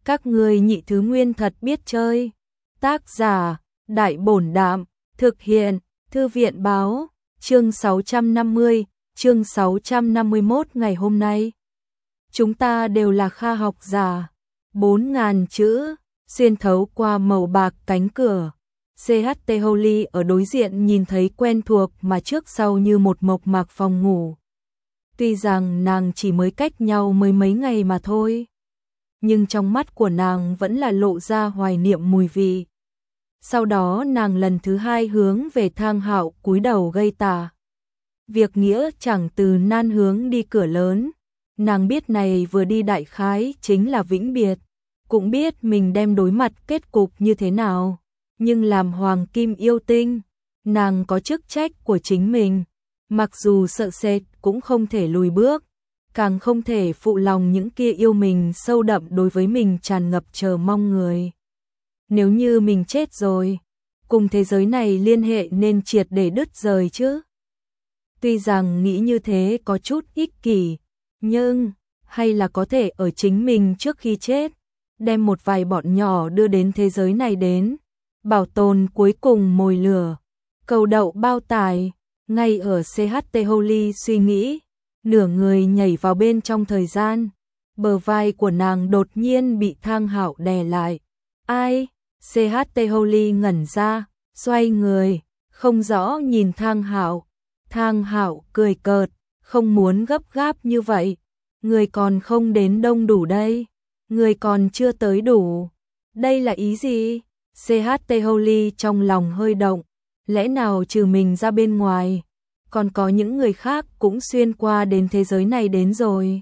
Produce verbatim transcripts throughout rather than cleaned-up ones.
Các ngươi nhị thứ nguyên thật biết chơi. Tác giả, Đại Bổn Đạm, thực hiện, Thư viện Báo, chương sáu trăm năm mươi, chương sáu trăm năm mươi mốt ngày hôm nay. Chúng ta đều là kha học giả. Bốn ngàn chữ, xuyên thấu qua màu bạc cánh cửa. xê hát tê Holly ở đối diện nhìn thấy quen thuộc mà trước sau như một mộc mạc phòng ngủ. Tuy rằng nàng chỉ mới cách nhau mới mấy ngày mà thôi, nhưng trong mắt của nàng vẫn là lộ ra hoài niệm mùi vị. Sau đó nàng lần thứ hai hướng về Thang Hạo cúi đầu gây tà. Việc nghĩa chẳng từ nan hướng đi cửa lớn. Nàng biết này vừa đi đại khái chính là vĩnh biệt, cũng biết mình đem đối mặt kết cục như thế nào. Nhưng làm hoàng kim yêu tinh, nàng có chức trách của chính mình. Mặc dù sợ sệt cũng không thể lùi bước, càng không thể phụ lòng những kia yêu mình sâu đậm đối với mình tràn ngập chờ mong người. Nếu như mình chết rồi, cùng thế giới này liên hệ nên triệt để đứt rời chứ. Tuy rằng nghĩ như thế có chút ích kỷ, nhưng hay là có thể ở chính mình trước khi chết, đem một vài bọn nhỏ đưa đến thế giới này đến, bảo tồn cuối cùng mồi lửa, cầu đậu bao tải. Ngay ở xê hát tê Holly suy nghĩ, nửa người nhảy vào bên trong thời gian, bờ vai của nàng đột nhiên bị Thang Hạo đè lại. Ai? xê hát tê Holly ngẩn ra, xoay người, không rõ nhìn Thang Hạo. Thang Hạo cười cợt, không muốn gấp gáp như vậy, người còn không đến đông đủ đây, người còn chưa tới đủ. Đây là ý gì? xê hát tê Holly trong lòng hơi động, lẽ nào trừ mình ra bên ngoài, còn có những người khác cũng xuyên qua đến thế giới này đến rồi.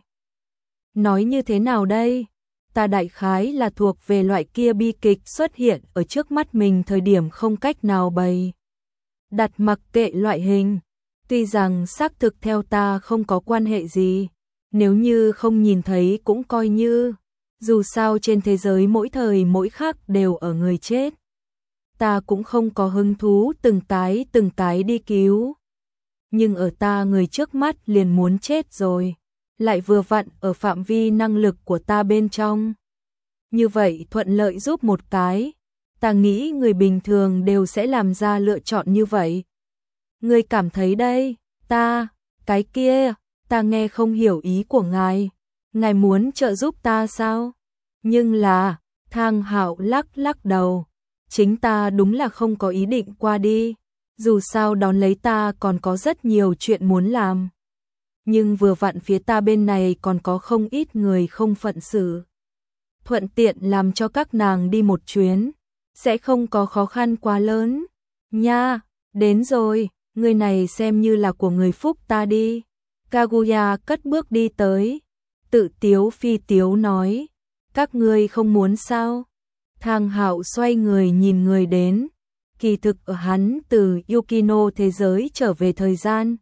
Nói như thế nào đây? Ta đại khái là thuộc về loại kia bi kịch xuất hiện ở trước mắt mình thời điểm không cách nào bày đặt mặc kệ loại hình. Tuy rằng xác thực theo ta không có quan hệ gì, nếu như không nhìn thấy cũng coi như, dù sao trên thế giới mỗi thời mỗi khắc đều ở người chết. Ta cũng không có hứng thú từng tái từng tái đi cứu. Nhưng ở ta người trước mắt liền muốn chết rồi, lại vừa vặn ở phạm vi năng lực của ta bên trong. Như vậy thuận lợi giúp một cái, ta nghĩ người bình thường đều sẽ làm ra lựa chọn như vậy. Ngươi cảm thấy đây, ta, cái kia, ta nghe không hiểu ý của ngài. Ngài muốn trợ giúp ta sao? Nhưng là, Thang Hạo lắc lắc đầu. Chính ta đúng là không có ý định qua đi. Dù sao đón lấy ta còn có rất nhiều chuyện muốn làm. Nhưng vừa vặn phía ta bên này còn có không ít người không phận xử. Thuận tiện làm cho các nàng đi một chuyến, sẽ không có khó khăn quá lớn. Nha, đến rồi, người này xem như là của người phúc ta đi. Kaguya cất bước đi tới, tự tiếu phi tiếu nói, các ngươi không muốn sao? Thang Hạo xoay người nhìn người đến, kỳ thực ở hắn từ Yukino thế giới trở về thời gian.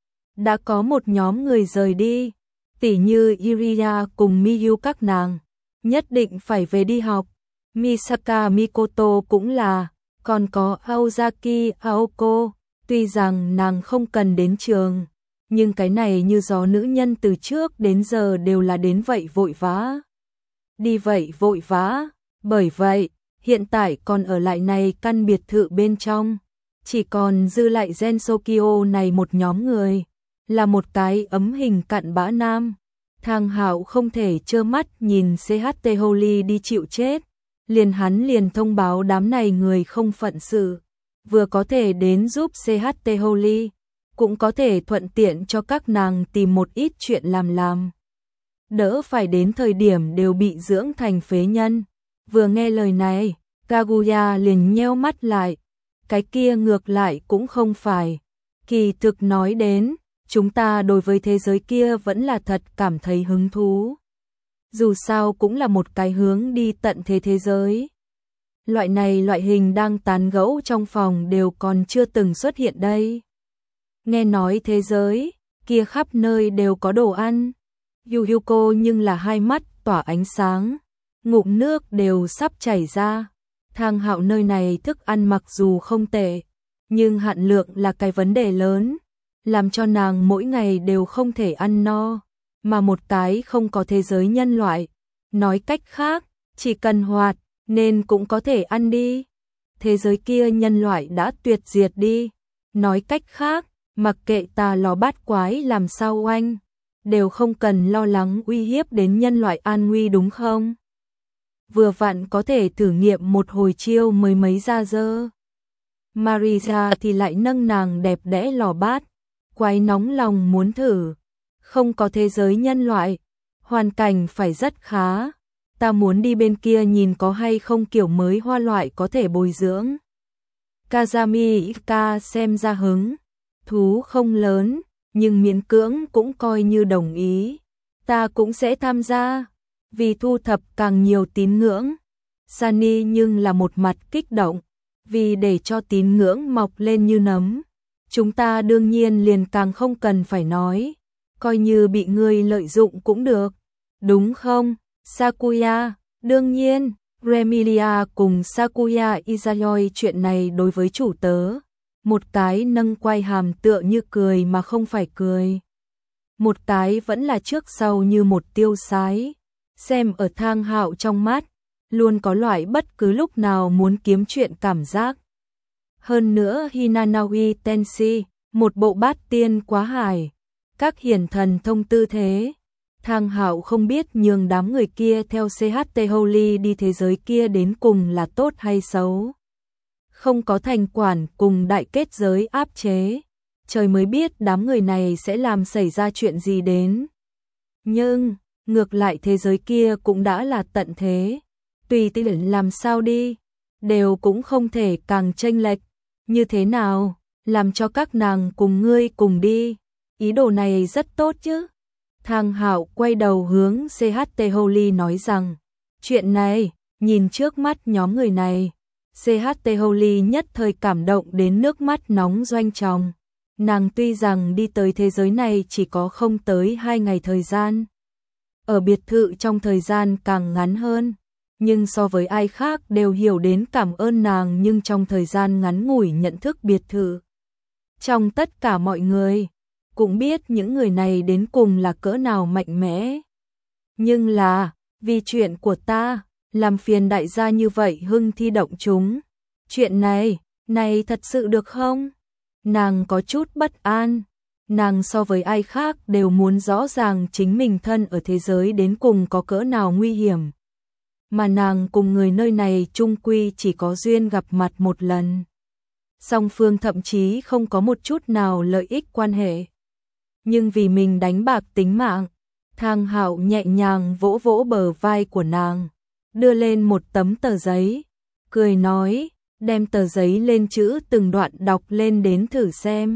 Đã có một nhóm người rời đi, tỉ như Iriya cùng Miyu các nàng, nhất định phải về đi học. Misaka Mikoto cũng là, còn có Aozaki Aoko, tuy rằng nàng không cần đến trường, nhưng cái này như gió nữ nhân từ trước đến giờ đều là đến vậy vội vã. Đi vậy vội vã, bởi vậy, hiện tại còn ở lại này căn biệt thự bên trong, chỉ còn dư lại Gensokyo này một nhóm người, là một cái ấm hình cặn bã nam. Thang Hạo không thể trơ mắt nhìn xê hát tê Holly đi chịu chết, liền hắn liền thông báo đám này người không phận sự, vừa có thể đến giúp xê hát tê Holly, cũng có thể thuận tiện cho các nàng tìm một ít chuyện làm làm. Đỡ phải đến thời điểm đều bị dưỡng thành phế nhân. Vừa nghe lời này, Kaguya liền nheo mắt lại, cái kia ngược lại cũng không phải. Kỳ thực nói đến, chúng ta đối với thế giới kia vẫn là thật cảm thấy hứng thú. Dù sao cũng là một cái hướng đi tận thế thế giới. Loại này loại hình đang tán gẫu trong phòng đều còn chưa từng xuất hiện đây. Nghe nói thế giới kia khắp nơi đều có đồ ăn. Yuhiko nhưng là hai mắt tỏa ánh sáng, ngụm nước đều sắp chảy ra. Thang Hạo nơi này thức ăn mặc dù không tệ, nhưng hạn lượng là cái vấn đề lớn, làm cho nàng mỗi ngày đều không thể ăn no, mà một cái không có thế giới nhân loại. Nói cách khác, chỉ cần hoạt, nên cũng có thể ăn đi. Thế giới kia nhân loại đã tuyệt diệt đi. Nói cách khác, mặc kệ tà lò bát quái làm sao oanh, đều không cần lo lắng uy hiếp đến nhân loại an nguy đúng không? Vừa vặn có thể thử nghiệm một hồi chiêu mới mấy ra dơ. Marisa thì lại nâng nàng đẹp đẽ lò bát, quái nóng lòng muốn thử. Không có thế giới nhân loại, hoàn cảnh phải rất khá. Ta muốn đi bên kia nhìn có hay không kiểu mới hoa loại có thể bồi dưỡng. Kazami Ika xem ra hứng thú không lớn, nhưng miễn cưỡng cũng coi như đồng ý. Ta cũng sẽ tham gia, vì thu thập càng nhiều tín ngưỡng. Sunny nhưng là một mặt kích động, vì để cho tín ngưỡng mọc lên như nấm. Chúng ta đương nhiên liền càng không cần phải nói, coi như bị ngươi lợi dụng cũng được, đúng không? Sakuya, đương nhiên, Remilia cùng Sakuya Izayoi chuyện này đối với chủ tớ. Một cái nâng quay hàm tựa như cười mà không phải cười. Một cái vẫn là trước sau như một tiêu sái. Xem ở Thang Hạo trong mắt, luôn có loại bất cứ lúc nào muốn kiếm chuyện cảm giác. Hơn nữa Hinanawi Tenshi, một bộ bát tiên quá hài. Các hiển thần thông tư thế. Thang Hạo không biết nhường đám người kia theo xê hát tê Holy đi thế giới kia đến cùng là tốt hay xấu. Không có thành quản cùng đại kết giới áp chế. Trời mới biết đám người này sẽ làm xảy ra chuyện gì đến. Nhưng, ngược lại thế giới kia cũng đã là tận thế. Tùy tiện làm sao đi, đều cũng không thể càng chênh lệch. Như thế nào, làm cho các nàng cùng ngươi cùng đi. Ý đồ này rất tốt chứ. Thang Hạo quay đầu hướng xê hát tê Holy nói rằng, chuyện này, nhìn trước mắt nhóm người này, xê hát tê Holy nhất thời cảm động đến nước mắt nóng doanh tròng. Nàng tuy rằng đi tới thế giới này chỉ có không tới hai ngày thời gian, ở biệt thự trong thời gian càng ngắn hơn, nhưng so với ai khác đều hiểu đến cảm ơn nàng, nhưng trong thời gian ngắn ngủi nhận thức biệt thự. Trong tất cả mọi người, cũng biết những người này đến cùng là cỡ nào mạnh mẽ. Nhưng là, vì chuyện của ta, làm phiền đại gia như vậy hưng thi động chúng. Chuyện này, này thật sự được không? Nàng có chút bất an. Nàng so với ai khác đều muốn rõ ràng chính mình thân ở thế giới đến cùng có cỡ nào nguy hiểm. Mà nàng cùng người nơi này chung quy chỉ có duyên gặp mặt một lần. Song phương thậm chí không có một chút nào lợi ích quan hệ. Nhưng vì mình đánh bạc tính mạng, Thang Hạo nhẹ nhàng vỗ vỗ bờ vai của nàng, đưa lên một tấm tờ giấy, cười nói, đem tờ giấy lên chữ từng đoạn đọc lên đến thử xem.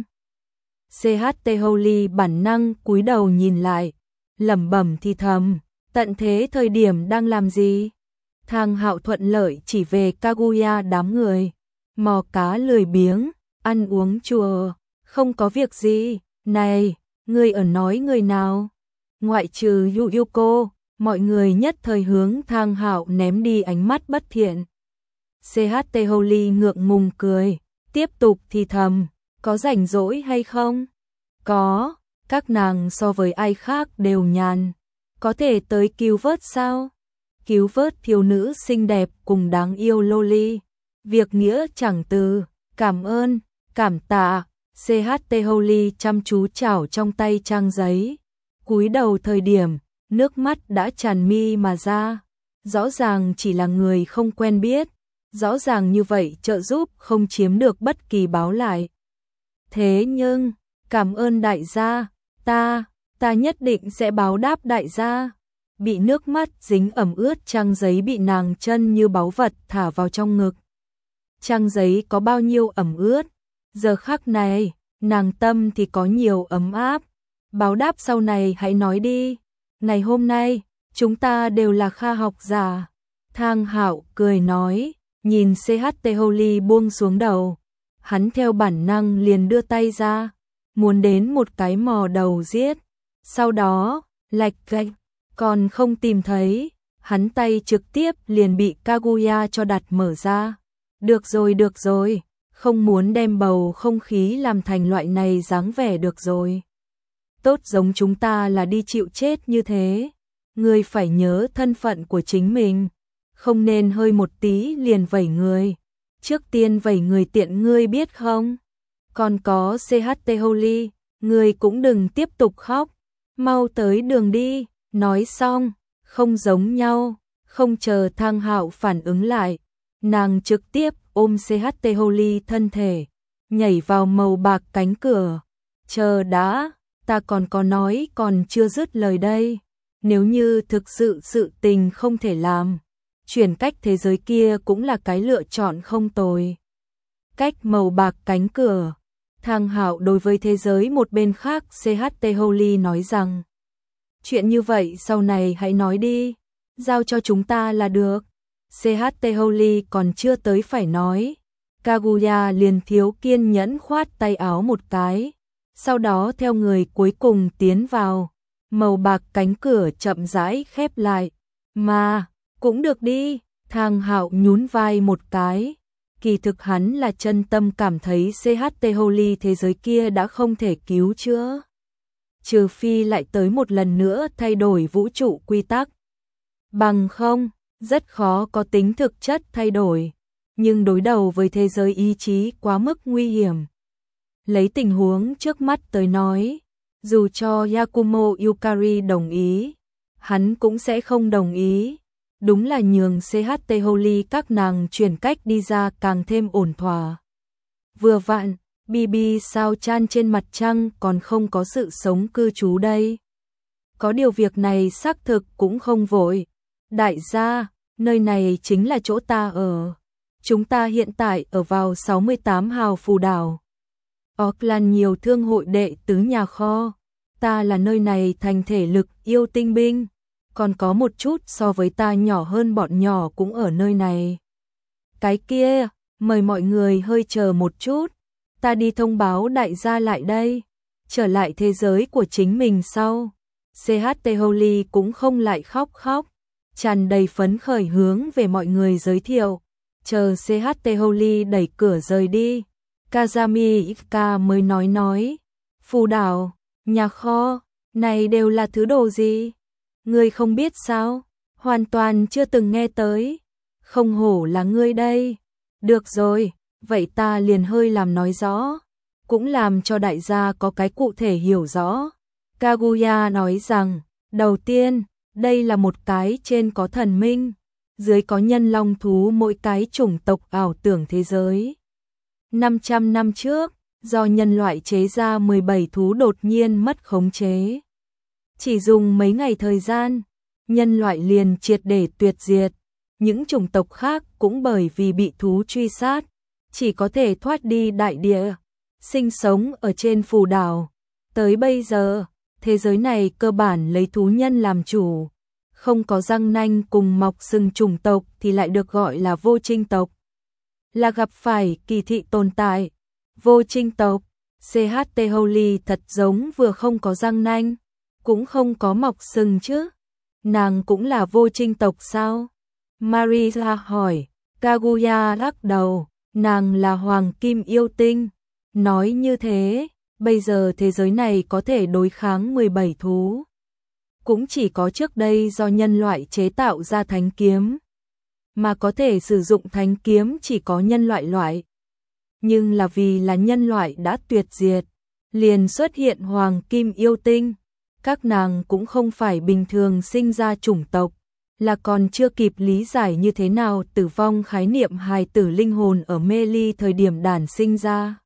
xê hát tê Holy bản năng cúi đầu nhìn lại, lẩm bẩm thì thầm, tận thế thời điểm đang làm gì? Thang Hạo thuận lợi chỉ về Kaguya đám người, mò cá lười biếng, ăn uống chùa, không có việc gì. Này, ngươi ở nói người nào? Ngoại trừ Yu Yuko, mọi người nhất thời hướng Thang Hạo ném đi ánh mắt bất thiện. xê hát tê Holy ngượng ngùng cười, tiếp tục thì thầm, có rảnh rỗi hay không? Có, các nàng so với ai khác đều nhàn. Có thể tới cứu vớt sao? Cứu vớt thiếu nữ xinh đẹp cùng đáng yêu Loli. Việc nghĩa chẳng từ, cảm ơn, cảm tạ. xê hát tê Holy chăm chú chảo trong tay trang giấy. Cúi đầu thời điểm, nước mắt đã tràn mi mà ra. Rõ ràng chỉ là người không quen biết. Rõ ràng như vậy trợ giúp không chiếm được bất kỳ báo lại. Thế nhưng, cảm ơn đại gia, ta, ta nhất định sẽ báo đáp đại gia. Bị nước mắt dính ẩm ướt trang giấy bị nàng chân như báu vật thả vào trong ngực. Trang giấy có bao nhiêu ẩm ướt, giờ khắc này, nàng tâm thì có nhiều ấm áp. Báo đáp sau này hãy nói đi. Ngày hôm nay, chúng ta đều là kha học giả. Thang Hạo cười nói, nhìn xê hát tê Holy buông xuống đầu. Hắn theo bản năng liền đưa tay ra, muốn đến một cái mò đầu giết. Sau đó, lạch gạch, còn không tìm thấy, hắn tay trực tiếp liền bị Kaguya cho đặt mở ra. Được rồi được rồi, không muốn đem bầu không khí làm thành loại này dáng vẻ được rồi. Tốt giống chúng ta là đi chịu chết như thế. Ngươi phải nhớ thân phận của chính mình. không nên hơi một tí liền vẩy người. Trước tiên vẩy người tiện ngươi biết không? Còn có xê hát tê Holy, ngươi cũng đừng tiếp tục khóc, mau tới đường đi. Nói xong, không giống nhau, không chờ Thang Hạo phản ứng lại, nàng trực tiếp ôm xê hát tê Holy thân thể, nhảy vào màu bạc cánh cửa. Chờ đã, ta còn có nói còn chưa dứt lời đây. Nếu như thực sự sự tình không thể làm, chuyển cách thế giới kia cũng là cái lựa chọn không tồi. Cách màu bạc cánh cửa, Thang Hạo đối với thế giới một bên khác xê hát tê Holy nói rằng, chuyện như vậy sau này hãy nói đi, giao cho chúng ta là được. xê hát tê Holy còn chưa tới phải nói, Kaguya liền thiếu kiên nhẫn khoát tay áo một cái, sau đó theo người cuối cùng tiến vào, màu bạc cánh cửa chậm rãi khép lại. Mà, cũng được đi, Thang Hạo nhún vai một cái. Kỳ thực hắn là chân tâm cảm thấy xê hát tê Holy thế giới kia đã không thể cứu chữa. Trừ phi lại tới một lần nữa thay đổi vũ trụ quy tắc. Bằng không, rất khó có tính thực chất thay đổi. Nhưng đối đầu với thế giới ý chí quá mức nguy hiểm. Lấy tình huống trước mắt tới nói, dù cho Yakumo Yukari đồng ý, hắn cũng sẽ không đồng ý. Đúng là nhường xê hát tê Holy các nàng chuyển cách đi ra càng thêm ổn thỏa. Vừa vặn, bê bê sao chan trên mặt trăng còn không có sự sống cư trú đây. Có điều việc này xác thực cũng không vội. Đại gia, nơi này chính là chỗ ta ở. Chúng ta hiện tại ở vào sáu mươi tám hào phù đảo. Auckland nhiều thương hội đệ tứ nhà kho. Ta là nơi này thành thể lực yêu tinh binh. Còn có một chút so với ta nhỏ hơn bọn nhỏ cũng ở nơi này. Cái kia, mời mọi người hơi chờ một chút. Ta đi thông báo đại gia lại đây. Trở lại thế giới của chính mình sau. xê hát tê Holy cũng không lại khóc khóc. Tràn đầy phấn khởi hướng về mọi người giới thiệu. Chờ xê hát tê Holy đẩy cửa rời đi. Kazami Ika mới nói nói. Phù đảo, nhà kho, này đều là thứ đồ gì? Ngươi không biết sao? Hoàn toàn chưa từng nghe tới. Không hổ là ngươi đây. Được rồi, vậy ta liền hơi làm nói rõ. Cũng làm cho đại gia có cái cụ thể hiểu rõ. Kaguya nói rằng, đầu tiên, đây là một cái trên có thần minh, dưới có nhân long thú mỗi cái chủng tộc ảo tưởng thế giới. năm trăm năm trước, do nhân loại chế ra mười bảy thú đột nhiên mất khống chế. Chỉ dùng mấy ngày thời gian, nhân loại liền triệt để tuyệt diệt. Những chủng tộc khác cũng bởi vì bị thú truy sát, chỉ có thể thoát đi đại địa, sinh sống ở trên phù đảo. Tới bây giờ, thế giới này cơ bản lấy thú nhân làm chủ. Không có răng nanh cùng mọc sừng chủng tộc thì lại được gọi là vô trinh tộc. Là gặp phải kỳ thị tồn tại. Vô trinh tộc, xê hát tê Holy thật giống vừa không có răng nanh, cũng không có mọc sừng chứ. Nàng cũng là vô trinh tộc sao? Marisa hỏi. Kaguya lắc đầu, nàng là hoàng kim yêu tinh. Nói như thế, bây giờ thế giới này có thể đối kháng mười bảy thú. Cũng chỉ có trước đây do nhân loại chế tạo ra thánh kiếm. Mà có thể sử dụng thánh kiếm chỉ có nhân loại loại. Nhưng là vì là nhân loại đã tuyệt diệt, liền xuất hiện hoàng kim yêu tinh. Các nàng cũng không phải bình thường sinh ra chủng tộc, là còn chưa kịp lý giải như thế nào tử vong khái niệm hài tử linh hồn ở mê ly thời điểm đản sinh ra.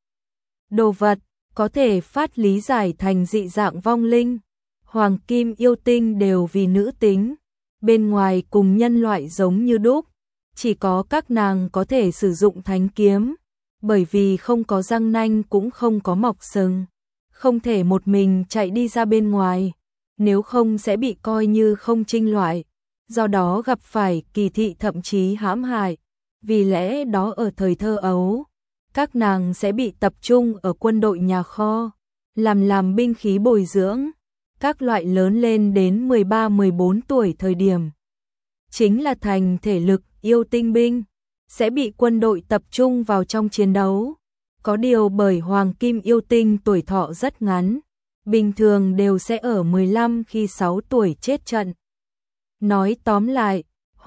Đồ vật, có thể phát lý giải thành dị dạng vong linh. Hoàng kim yêu tinh đều vì nữ tính, bên ngoài cùng nhân loại giống như đúc, chỉ có các nàng có thể sử dụng thánh kiếm, bởi vì không có răng nanh cũng không có mọc sừng, không thể một mình chạy đi ra bên ngoài, nếu không sẽ bị coi như không trinh loại, do đó gặp phải kỳ thị thậm chí hãm hại. Vì lẽ đó ở thời thơ ấu, các nàng sẽ bị tập trung ở quân đội nhà kho, làm làm binh khí bồi dưỡng. Các loại lớn lên đến mười ba mười bốn tuổi thời điểm, chính là thành thể lực yêu tinh binh, sẽ bị quân đội tập trung vào trong chiến đấu. Có điều bởi hoàng kim yêu tinh tuổi thọ rất ngắn, bình thường đều sẽ ở mười lăm khi sáu tuổi chết trận. Nói tóm lại,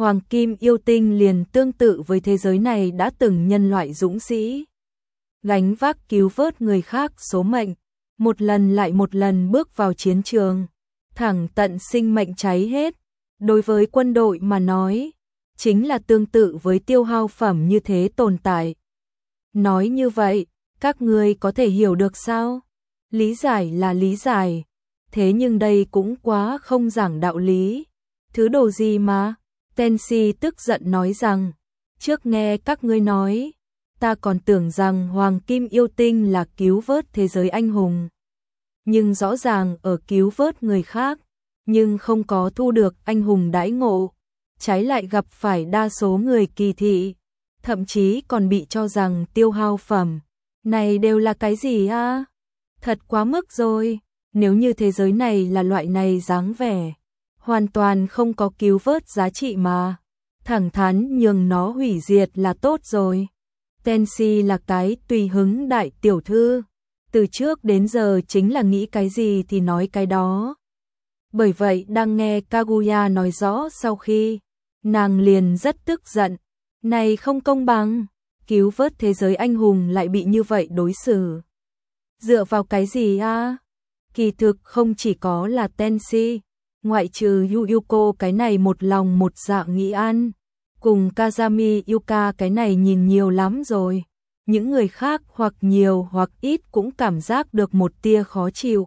Hoàng kim yêu tinh liền tương tự với thế giới này đã từng nhân loại dũng sĩ. Gánh vác cứu vớt người khác số mệnh, một lần lại một lần bước vào chiến trường, thẳng tận sinh mệnh cháy hết. Đối với quân đội mà nói, chính là tương tự với tiêu hao phẩm như thế tồn tại. Nói như vậy, các ngươi có thể hiểu được sao? Lý giải là lý giải, thế nhưng đây cũng quá không giảng đạo lý. Thứ đồ gì mà? Tensi tức giận nói rằng, trước nghe các ngươi nói, ta còn tưởng rằng Hoàng Kim Yêu Tinh là cứu vớt thế giới anh hùng. Nhưng rõ ràng ở cứu vớt người khác, nhưng không có thu được anh hùng đãi ngộ, trái lại gặp phải đa số người kỳ thị, thậm chí còn bị cho rằng tiêu hao phẩm. Này đều là cái gì a? Thật quá mức rồi, nếu như thế giới này là loại này dáng vẻ, hoàn toàn không có cứu vớt giá trị mà, thẳng thắn nhường nó hủy diệt là tốt rồi. Tensi là cái tùy hứng đại tiểu thư, từ trước đến giờ chính là nghĩ cái gì thì nói cái đó. Bởi vậy đang nghe Kaguya nói rõ sau khi, nàng liền rất tức giận, này không công bằng, cứu vớt thế giới anh hùng lại bị như vậy đối xử. Dựa vào cái gì a? Kỳ thực không chỉ có là Tensi, ngoại trừ Yuyuko cái này một lòng một dạ nghĩ ăn, cùng Kazami Yuka cái này nhìn nhiều lắm rồi. Những người khác hoặc nhiều hoặc ít cũng cảm giác được một tia khó chịu.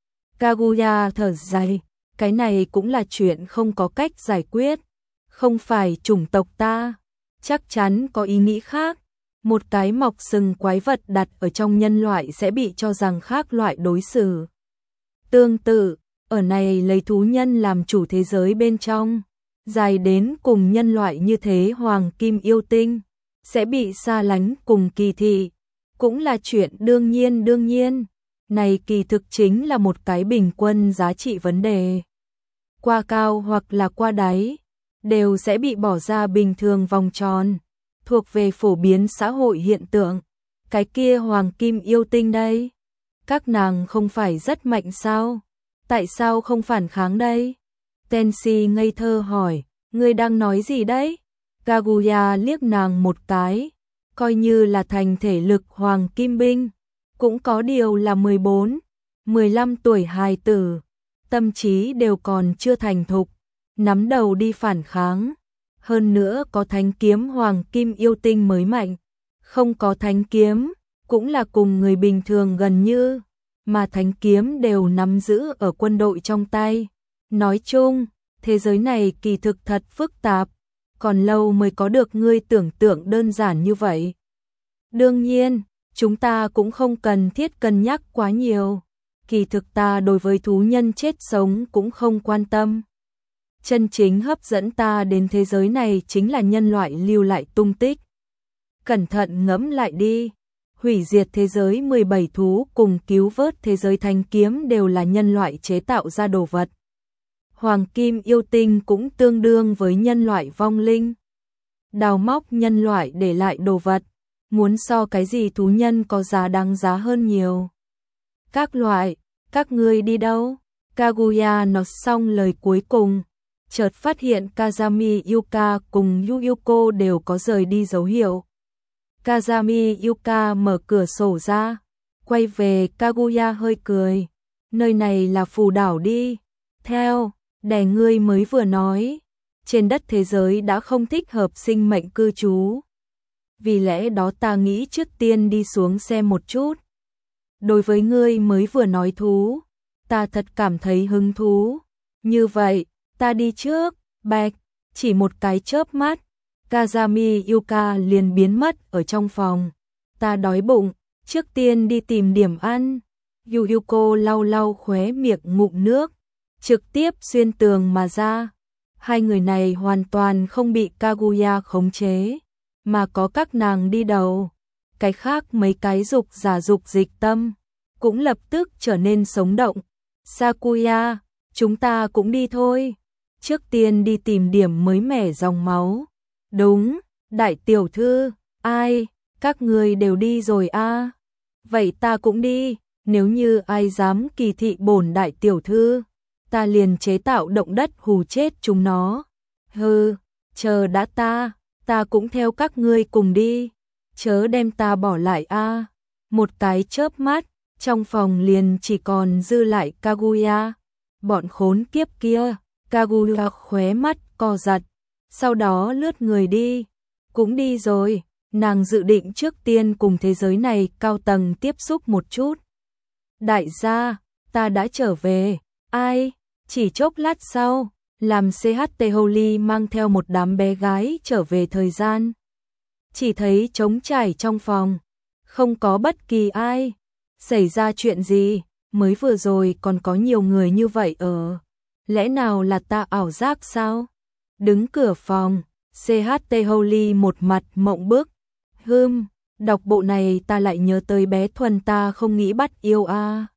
Kaguya thở dài, cái này cũng là chuyện không có cách giải quyết. Không phải chủng tộc ta, chắc chắn có ý nghĩ khác. Một cái mọc sừng quái vật đặt ở trong nhân loại sẽ bị cho rằng khác loại đối xử. Tương tự, ở này lấy thú nhân làm chủ thế giới bên trong, dài đến cùng nhân loại như thế Hoàng Kim Yêu Tinh, sẽ bị xa lánh cùng kỳ thị, cũng là chuyện đương nhiên đương nhiên. Này kỳ thực chính là một cái bình quân giá trị vấn đề. Qua cao hoặc là qua đáy, đều sẽ bị bỏ ra bình thường vòng tròn, thuộc về phổ biến xã hội hiện tượng. Cái kia Hoàng Kim Yêu Tinh đây, các nàng không phải rất mạnh sao? Tại sao không phản kháng đây? Tensi ngây thơ hỏi, ngươi đang nói gì đấy? Kaguya liếc nàng một cái, coi như là thành thể lực Hoàng Kim Binh, cũng có điều là mười bốn, mười lăm tuổi hài tử, tâm trí đều còn chưa thành thục, nắm đầu đi phản kháng. Hơn nữa có thánh kiếm Hoàng Kim Yêu Tinh mới mạnh, không có thánh kiếm, cũng là cùng người bình thường gần như, mà thánh kiếm đều nắm giữ ở quân đội trong tay. Nói chung, thế giới này kỳ thực thật phức tạp, còn lâu mới có được ngươi tưởng tượng đơn giản như vậy. Đương nhiên, chúng ta cũng không cần thiết cân nhắc quá nhiều, kỳ thực ta đối với thú nhân chết sống cũng không quan tâm. Chân chính hấp dẫn ta đến thế giới này chính là nhân loại lưu lại tung tích. Cẩn thận ngẫm lại đi, hủy diệt thế giới mười bảy thú cùng cứu vớt thế giới thanh kiếm đều là nhân loại chế tạo ra đồ vật. Hoàng Kim Yêu Tinh cũng tương đương với nhân loại vong linh. Đào móc nhân loại để lại đồ vật, muốn so cái gì thú nhân có giá đáng giá hơn nhiều. Các loại, các ngươi đi đâu? Kaguya nói xong lời cuối cùng, chợt phát hiện Kazami Yuka cùng Yuyuko đều có rời đi dấu hiệu. Kazami Yuka mở cửa sổ ra, quay về Kaguya hơi cười, nơi này là phù đảo đi. Theo, đẻ ngươi mới vừa nói, trên đất thế giới đã không thích hợp sinh mệnh cư trú. Vì lẽ đó ta nghĩ trước tiên đi xuống xem một chút. Đối với ngươi mới vừa nói thú, ta thật cảm thấy hứng thú. Như vậy, ta đi trước. Bạch, chỉ một cái chớp mắt, Kazami Yuka liền biến mất ở trong phòng. Ta đói bụng, trước tiên đi tìm điểm ăn. Yuyuko lau lau khóe miệng ngụm nước, trực tiếp xuyên tường mà ra. Hai người này hoàn toàn không bị Kaguya khống chế, mà có các nàng đi đầu. Cái khác mấy cái dục giả dục dịch tâm, cũng lập tức trở nên sống động. Sakuya, chúng ta cũng đi thôi. Trước tiên đi tìm điểm mới mẻ dòng máu. Đúng, đại tiểu thư, ai, các người đều đi rồi a? À? Vậy ta cũng đi, nếu như ai dám kỳ thị bổn đại tiểu thư, ta liền chế tạo động đất hù chết chúng nó. Hừ, chờ đã ta, ta cũng theo các ngươi cùng đi, chớ đem ta bỏ lại a. Một cái chớp mắt, trong phòng liền chỉ còn dư lại Kaguya. Bọn khốn kiếp kia, Kaguya khóe mắt co giật, sau đó lướt người đi, cũng đi rồi, nàng dự định trước tiên cùng thế giới này cao tầng tiếp xúc một chút. Đại gia, ta đã trở về, ai? Chỉ chốc lát sau, làm xê hát tê Holly mang theo một đám bé gái trở về thời gian. Chỉ thấy trống trải trong phòng, không có bất kỳ ai. Xảy ra chuyện gì? Mới vừa rồi còn có nhiều người như vậy ở. Lẽ nào là ta ảo giác sao? Đứng cửa phòng, xê hát tê Holly một mặt mộng bức. Hừm, đọc bộ này ta lại nhớ tới bé Thuần ta không nghĩ bắt yêu a. À.